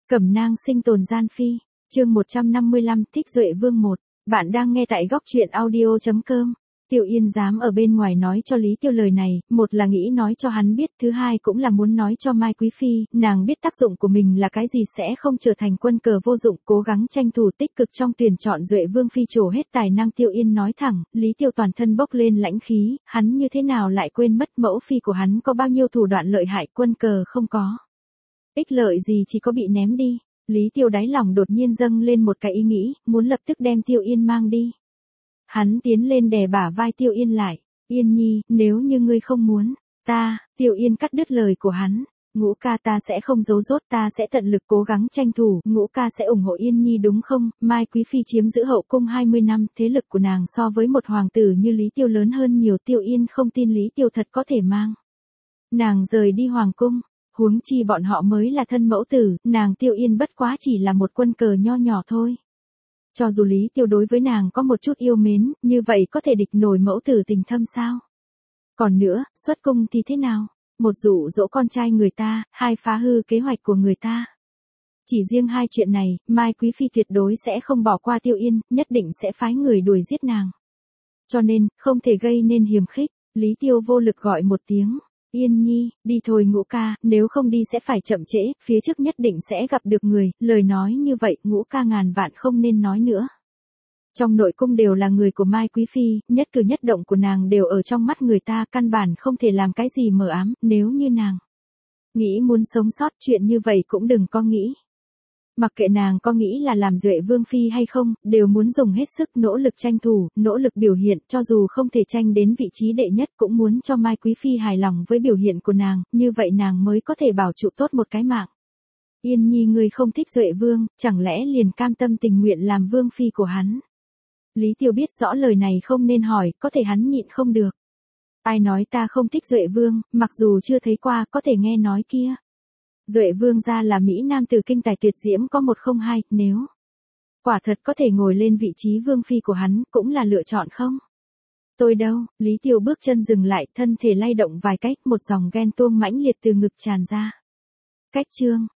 Cẩm nang sinh tồn gian phi, chương 155 thích Duệ Vương 1, bạn đang nghe tại góc truyện audio.com. Tiêu Yên dám ở bên ngoài nói cho Lý Tiêu lời này, một là nghĩ nói cho hắn biết, thứ hai cũng là muốn nói cho Mai Quý Phi, nàng biết tác dụng của mình là cái gì sẽ không trở thành quân cờ vô dụng, cố gắng tranh thủ tích cực trong tuyển chọn Duệ Vương Phi trổ hết tài năng. Tiêu Yên nói thẳng, Lý Tiêu toàn thân bốc lên lãnh khí, hắn như thế nào lại quên mất mẫu phi của hắn có bao nhiêu thủ đoạn lợi hại, quân cờ không có. Ích lợi gì chỉ có bị ném đi. Lý Tiêu đáy lòng đột nhiên dâng lên một cái ý nghĩ, muốn lập tức đem Tiêu Yên mang đi. Hắn tiến lên đè bả vai Tiêu Yên lại, Yên nhi, nếu như ngươi không muốn, Tiêu Yên cắt đứt lời của hắn, Ngũ ca ta sẽ không giấu dốt, ta sẽ tận lực cố gắng tranh thủ, Ngũ ca sẽ ủng hộ Yên nhi đúng không? Mai Quý Phi chiếm giữ hậu cung 20 năm, thế lực của nàng so với một hoàng tử như Lý Tiêu lớn hơn nhiều. Tiêu Yên không tin Lý Tiêu thật có thể mang nàng rời đi hoàng cung. Huống chi bọn họ mới là thân mẫu tử, nàng Tiêu Yên bất quá chỉ là một quân cờ nho nhỏ thôi. Cho dù Lý Tiêu đối với nàng có một chút yêu mến, như vậy có thể địch nổi mẫu tử tình thâm sao? Còn nữa, xuất cung thì thế nào? Một dụ dỗ con trai người ta, hai phá hư kế hoạch của người ta. Chỉ riêng hai chuyện này, Mai Quý Phi tuyệt đối sẽ không bỏ qua Tiêu Yên, nhất định sẽ phái người đuổi giết nàng. Cho nên, không thể gây nên hiềm khích. Lý Tiêu vô lực gọi một tiếng. Yên nhi, đi thôi Ngũ ca, nếu không đi sẽ phải chậm trễ, phía trước nhất định sẽ gặp được người, lời nói như vậy, Ngũ ca ngàn vạn không nên nói nữa. Trong nội cung đều là người của Mai Quý Phi, nhất cử nhất động của nàng đều ở trong mắt người ta, căn bản không thể làm cái gì mờ ám, nếu như nàng nghĩ muốn sống sót, chuyện như vậy cũng đừng có nghĩ. Mặc kệ nàng có nghĩ là làm Duệ Vương Phi hay không, đều muốn dùng hết sức nỗ lực tranh thủ, nỗ lực biểu hiện, cho dù không thể tranh đến vị trí đệ nhất cũng muốn cho Mai Quý Phi hài lòng với biểu hiện của nàng, như vậy nàng mới có thể bảo trụ tốt một cái mạng. Yên nhi ngươi không thích Duệ Vương, chẳng lẽ liền cam tâm tình nguyện làm Vương Phi của hắn? Lý Tiêu biết rõ lời này không nên hỏi, có thể hắn nhịn không được. Ai nói ta không thích Duệ Vương, mặc dù chưa thấy qua, có thể nghe nói kia. Duệ Vương gia là Mỹ Nam từ kinh tài tuyệt diễm có 102, nếu quả thật có thể ngồi lên vị trí Vương Phi của hắn, cũng là lựa chọn không? Tôi đâu? Lý Tiêu bước chân dừng lại, thân thể lay động vài cách, một dòng ghen tuông mãnh liệt từ ngực tràn ra. Cách chương